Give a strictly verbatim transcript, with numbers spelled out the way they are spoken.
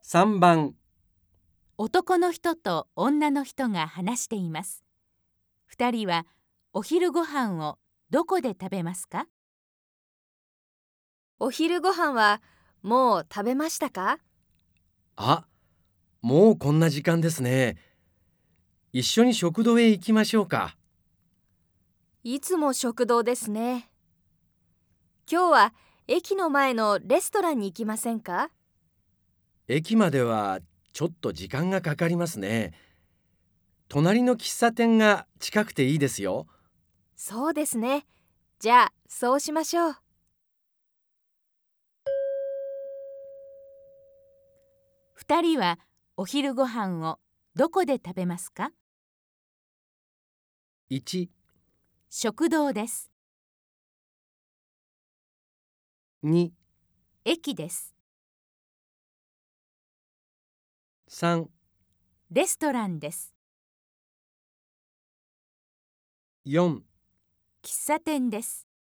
さんばん、 男の人と女の人が話しています。二人はお昼ご飯をどこで食べますか？ お昼ご飯はもう食べましたか？ あ、もうこんな時間ですね。一緒に食堂へ行きましょうか。 いつも食堂ですね。今日は駅の前のレストランに行きませんか？ 駅まではちょっと時間がかかりますね。隣の喫茶店が近くていいですよ。 そうですね。じゃあそうしましょう。 二人はお昼ご飯をどこで食べますか？ いち、 食堂です。 に、 駅です。 さん、 レストランです。 よん喫茶店です。